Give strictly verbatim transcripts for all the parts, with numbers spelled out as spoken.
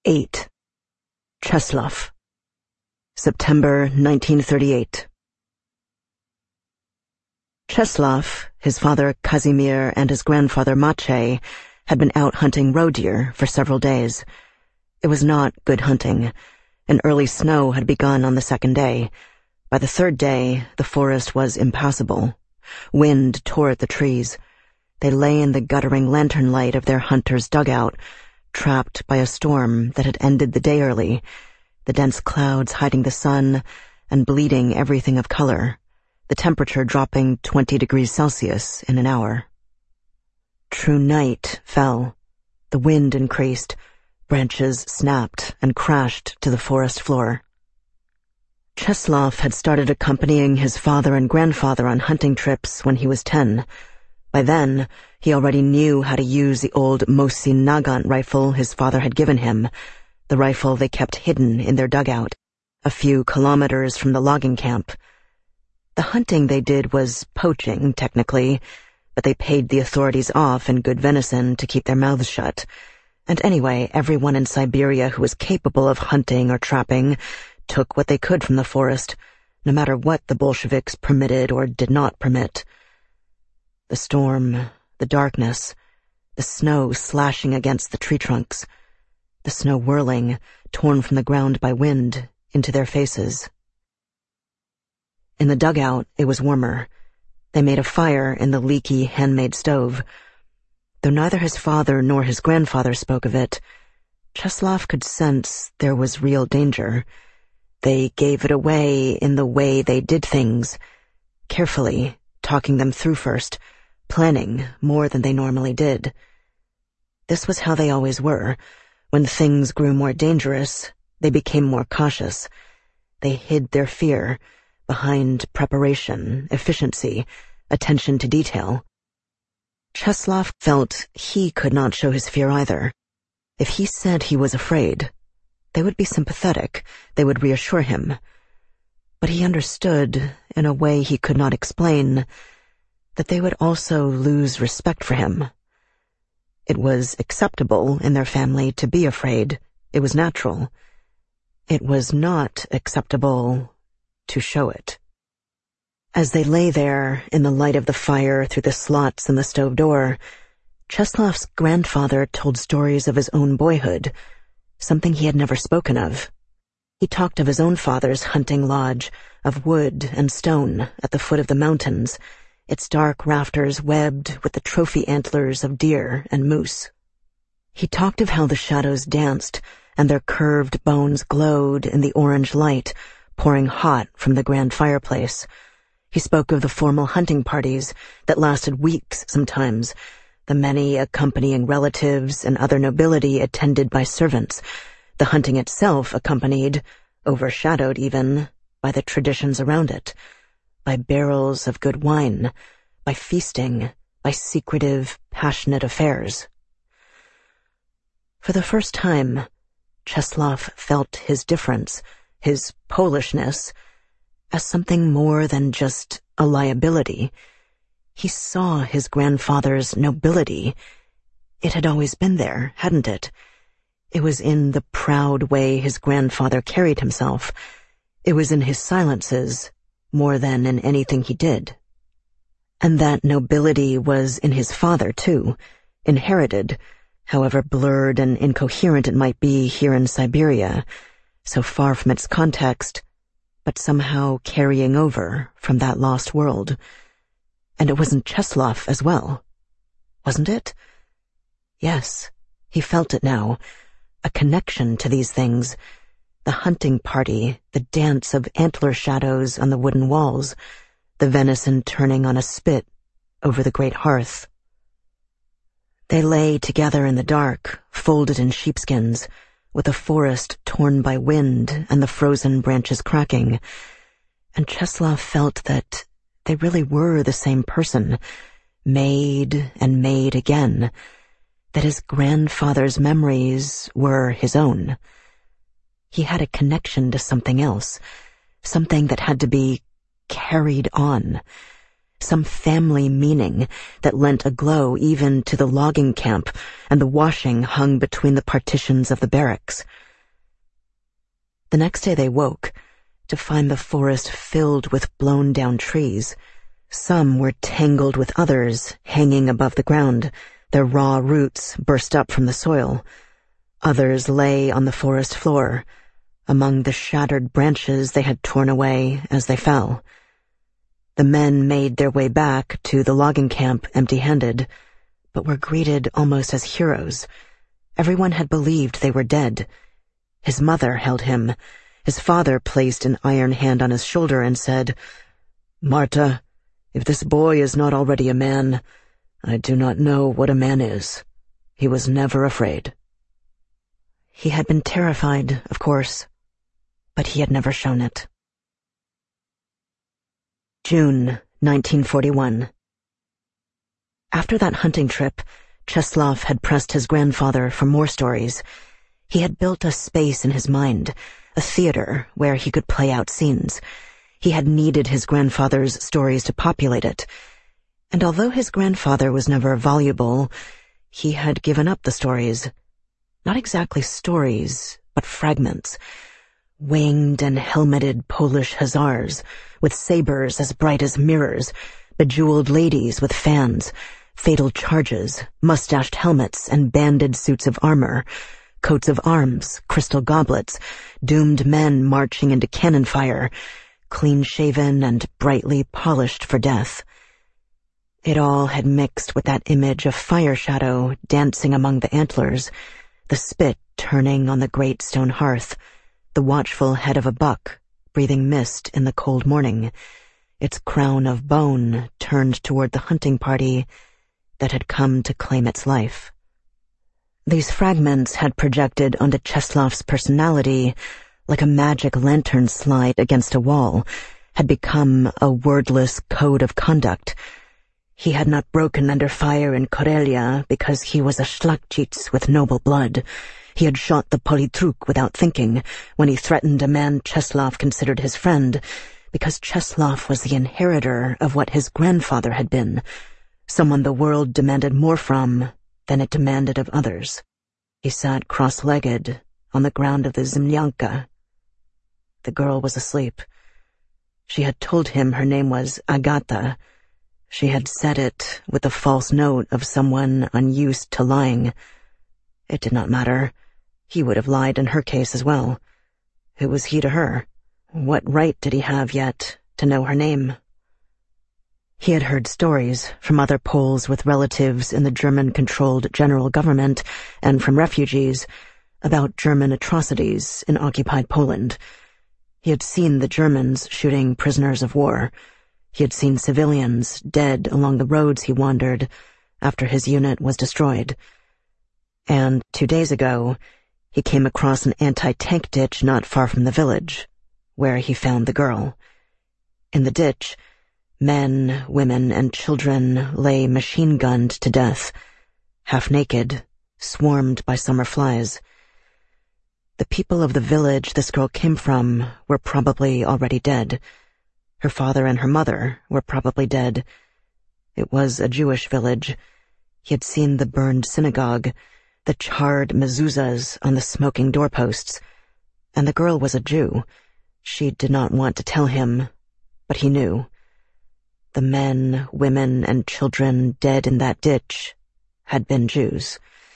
eight. Czeslaw. September nineteen thirty-eight. Czeslaw, his father Kazimir, and his grandfather Maciej had been out hunting roe deer for several days. It was not good hunting. An early snow had begun on the second day. By the third day, the forest was impassable. Wind tore at the trees. They lay in the guttering lantern light of their hunter's dugout, trapped by a storm that had ended the day early, the dense clouds hiding the sun and bleeding everything of color, the temperature dropping twenty degrees Celsius in an hour. True night fell. The wind increased. Branches snapped and crashed to the forest floor. Czeslaw had started accompanying his father and grandfather on hunting trips when he was ten. By then, he already knew how to use the old Mosin Nagant rifle his father had given him, the rifle they kept hidden in their dugout, a few kilometers from the logging camp. The hunting they did was poaching, technically, but they paid the authorities off in good venison to keep their mouths shut. And anyway, everyone in Siberia who was capable of hunting or trapping took what they could from the forest, no matter what the Bolsheviks permitted or did not permit. The storm, the darkness, the snow slashing against the tree trunks, the snow whirling, torn from the ground by wind, into their faces. In the dugout, it was warmer. They made a fire in the leaky handmade stove. Though neither his father nor his grandfather spoke of it, Czeslaw could sense there was real danger. They gave it away in the way they did things, carefully, talking them through first, planning more than they normally did. This was how they always were. When things grew more dangerous, they became more cautious. They hid their fear behind preparation, efficiency, attention to detail. Czeslaw felt he could not show his fear either. If he said he was afraid, they would be sympathetic, they would reassure him. But he understood, in a way he could not explain, that they would also lose respect for him. It was acceptable in their family to be afraid. It was natural. It was not acceptable to show it. As they lay there, in the light of the fire through the slots in the stove door, Czeslaw's grandfather told stories of his own boyhood, something he had never spoken of. He talked of his own father's hunting lodge, of wood and stone at the foot of the mountains, its dark rafters webbed with the trophy antlers of deer and moose. He talked of how the shadows danced and their curved bones glowed in the orange light pouring hot from the grand fireplace. He spoke of the formal hunting parties that lasted weeks sometimes, the many accompanying relatives and other nobility attended by servants, the hunting itself accompanied, overshadowed even, by the traditions around it, by barrels of good wine, by feasting, by secretive, passionate affairs. For the first time, Czeslaw felt his difference, his Polishness, as something more than just a liability. He saw his grandfather's nobility. It had always been there, hadn't it? It was in the proud way his grandfather carried himself. It was in his silences, more than in anything he did. And that nobility was in his father, too, inherited, however blurred and incoherent it might be here in Siberia, so far from its context, but somehow carrying over from that lost world. And it wasn't Czeslaw as well, wasn't it? Yes, he felt it now, a connection to these things, the hunting party, the dance of antler shadows on the wooden walls, the venison turning on a spit over the great hearth. They lay together in the dark, folded in sheepskins, with the forest torn by wind and the frozen branches cracking, and Czeslaw felt that they really were the same person, made and made again, that his grandfather's memories were his own. He had a connection to something else, something that had to be carried on, some family meaning that lent a glow even to the logging camp and the washing hung between the partitions of the barracks. The next day they woke to find the forest filled with blown-down trees. Some were tangled with others, hanging above the ground, their raw roots burst up from the soil. Others lay on the forest floor, among the shattered branches they had torn away as they fell. The men made their way back to the logging camp empty-handed, but were greeted almost as heroes. Everyone had believed they were dead. His mother held him. His father placed an iron hand on his shoulder and said, "Marta, if this boy is not already a man, I do not know what a man is. He was never afraid." He had been terrified, of course, but he had never shown it. June nineteen forty-one. After that hunting trip, Czeslaw had pressed his grandfather for more stories. He had built a space in his mind, a theater where he could play out scenes. He had needed his grandfather's stories to populate it. And although his grandfather was never voluble, he had given up the stories. Not exactly stories, but fragments. Winged and helmeted Polish hussars, with sabers as bright as mirrors, bejeweled ladies with fans, fatal charges, mustached helmets and banded suits of armor, coats of arms, crystal goblets, doomed men marching into cannon fire, clean-shaven and brightly polished for death. It all had mixed with that image of Fire Shadow dancing among the antlers, the spit turning on the great stone hearth, the watchful head of a buck breathing mist in the cold morning, its crown of bone turned toward the hunting party that had come to claim its life. These fragments had projected onto Czeslaw's personality like a magic lantern slide against a wall, had become a wordless code of conduct. He had not broken under fire in Karelia because he was a Szlachcic with noble blood. He had shot the Politruk without thinking when he threatened a man Czeslaw considered his friend, because Czeslaw was the inheritor of what his grandfather had been, someone the world demanded more from than it demanded of others. He sat cross-legged on the ground of the Zemlyanka. The girl was asleep. She had told him her name was Agata. She had said it with the false note of someone unused to lying. It did not matter. He would have lied in her case as well. Who was he to her? What right did he have yet to know her name? He had heard stories from other Poles with relatives in the German-controlled general government and from refugees about German atrocities in occupied Poland. He had seen the Germans shooting prisoners of war. He had seen civilians dead along the roads he wandered after his unit was destroyed. And two days ago, he came across an anti-tank ditch not far from the village, where he found the girl. In the ditch, men, women, and children lay machine-gunned to death, half-naked, swarmed by summer flies. The people of the village this girl came from were probably already dead. Her father and her mother were probably dead. It was a Jewish village. He had seen the burned synagogue, the charred mezuzahs on the smoking doorposts, and the girl was a Jew. She did not want to tell him, but he knew. The men, women, and children dead in that ditch had been Jews.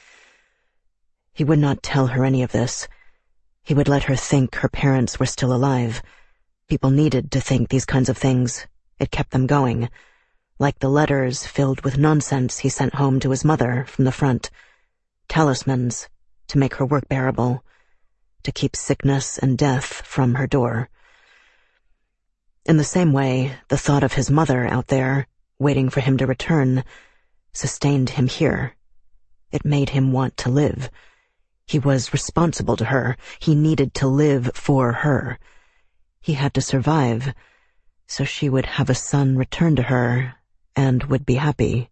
He would not tell her any of this. He would let her think her parents were still alive. People needed to think these kinds of things. It kept them going, like the letters filled with nonsense he sent home to his mother from the front. Talismans to make her work bearable, to keep sickness and death from her door. In the same way, the thought of his mother out there, waiting for him to return, sustained him here. It made him want to live. He was responsible to her. He needed to live for her. He had to survive, so she would have a son return to her and would be happy.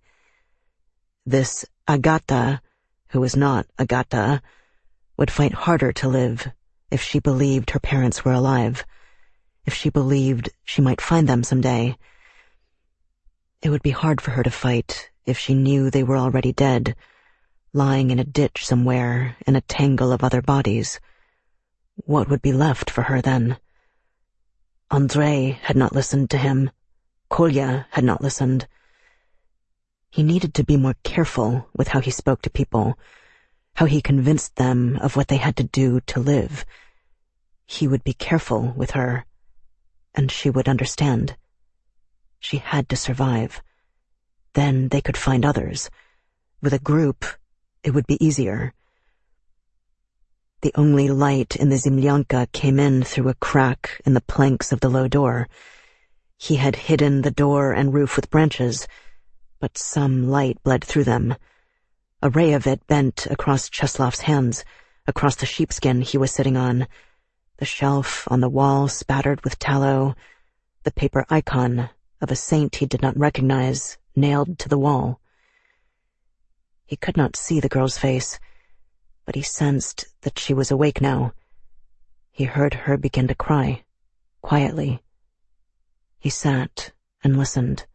This Agata, who was not Agata, would fight harder to live if she believed her parents were alive, if she believed she might find them someday. It would be hard for her to fight if she knew they were already dead, lying in a ditch somewhere in a tangle of other bodies. What would be left for her then? Andrei had not listened to him. Kolya had not listened. He needed to be more careful with how he spoke to people, how he convinced them of what they had to do to live. He would be careful with her, and she would understand. She had to survive. Then they could find others. With a group, it would be easier. The only light in the Zemlyanka came in through a crack in the planks of the low door. He had hidden the door and roof with branches, but some light bled through them. A ray of it bent across Cheslov's hands, across the sheepskin he was sitting on, the shelf on the wall spattered with tallow, the paper icon of a saint he did not recognize nailed to the wall. He could not see the girl's face, but he sensed that she was awake now. He heard her begin to cry, quietly. He sat and listened.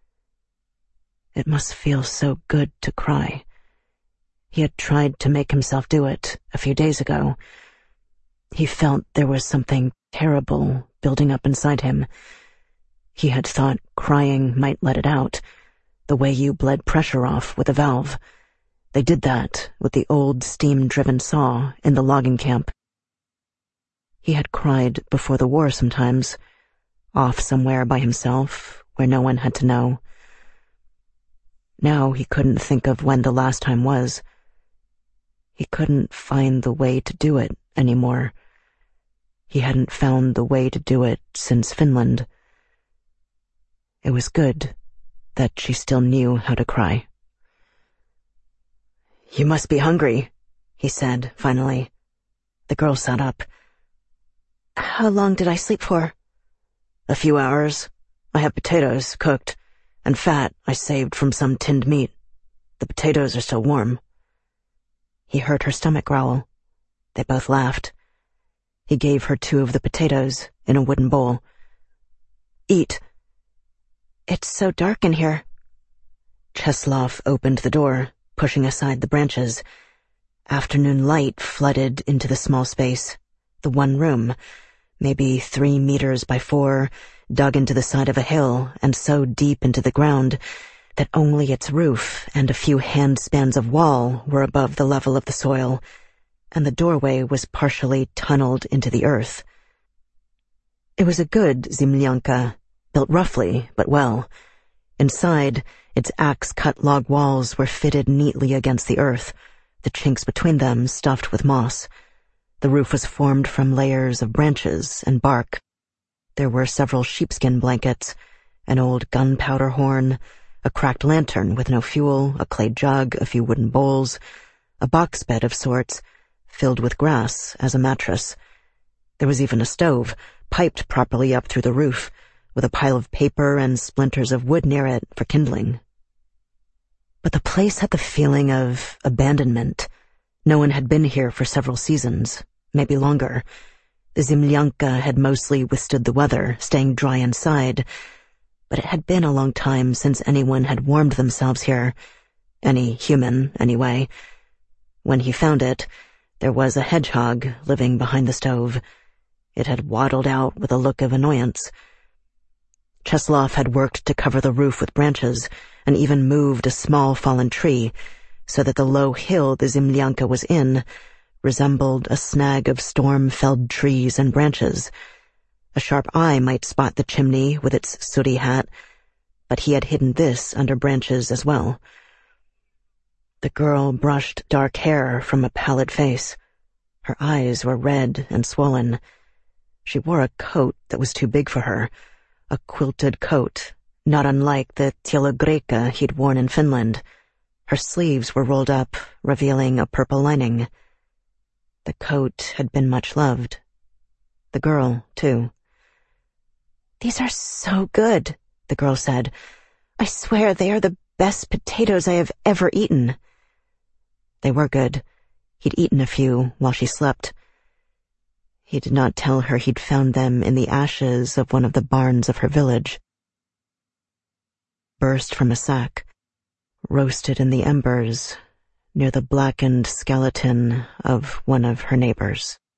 It must feel so good to cry. He had tried to make himself do it a few days ago. He felt there was something terrible building up inside him. He had thought crying might let it out, the way you bled pressure off with a valve. They did that with the old steam-driven saw in the logging camp. He had cried before the war sometimes, off somewhere by himself where no one had to know. Now he couldn't think of when the last time was. He couldn't find the way to do it anymore. He hadn't found the way to do it since Finland. It was good that she still knew how to cry. "You must be hungry," he said, finally. The girl sat up. "How long did I sleep for?" "A few hours. I have potatoes cooked, and fat I saved from some tinned meat. The potatoes are still warm." He heard her stomach growl. They both laughed. He gave her two of the potatoes in a wooden bowl. "Eat." "It's so dark in here." Cheslov opened the door, pushing aside the branches. Afternoon light flooded into the small space, the one room, maybe three meters by four, dug into the side of a hill and so deep into the ground that only its roof and a few handspans of wall were above the level of the soil, and the doorway was partially tunneled into the earth. It was a good Zemlyanka, built roughly but well. Inside, its axe-cut log walls were fitted neatly against the earth, the chinks between them stuffed with moss. The roof was formed from layers of branches and bark. There were several sheepskin blankets, an old gunpowder horn, a cracked lantern with no fuel, a clay jug, a few wooden bowls, a box bed of sorts, filled with grass as a mattress. There was even a stove, piped properly up through the roof, with a pile of paper and splinters of wood near it for kindling. But the place had the feeling of abandonment. No one had been here for several seasons, maybe longer. The Zemlyanka had mostly withstood the weather, staying dry inside, but it had been a long time since anyone had warmed themselves here. Any human, anyway. When he found it, there was a hedgehog living behind the stove. It had waddled out with a look of annoyance. Cheslov had worked to cover the roof with branches, and even moved a small fallen tree, so that the low hill the Zemlyanka was in resembled a snag of storm-felled trees and branches. A sharp eye might spot the chimney with its sooty hat, but he had hidden this under branches as well. The girl brushed dark hair from a pallid face. Her eyes were red and swollen. She wore a coat that was too big for her, a quilted coat, not unlike the Tjelogreka he'd worn in Finland. Her sleeves were rolled up, revealing a purple lining. The coat had been much loved. The girl, too. "These are so good," the girl said. "I swear they are the best potatoes I have ever eaten." They were good. He'd eaten a few while she slept. He did not tell her he'd found them in the ashes of one of the barns of her village. burst from a sack, roasted in the embers near the blackened skeleton of one of her neighbors.